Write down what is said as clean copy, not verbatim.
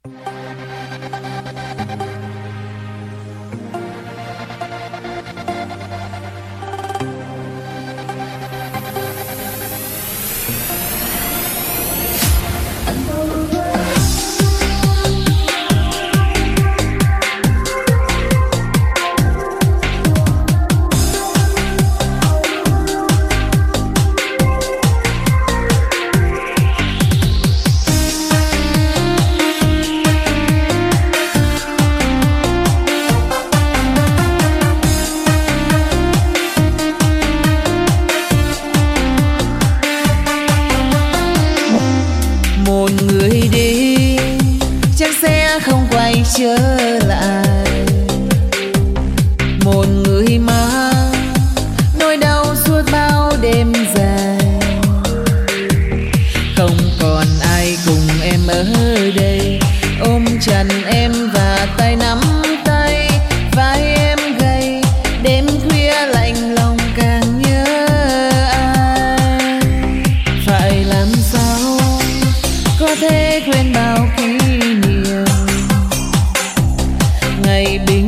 Một người đi chắc sẽ không quay trở lại, một người mang nỗi đau suốt bao đêm dài. Không còn ai cùng em ở đây, ôm chặt em và tay nắm tay, vai em gầy đêm khuya lạnh lòng càng nhớ ai. Phải làm sao có thể quên bao kỷ niệm ngày bình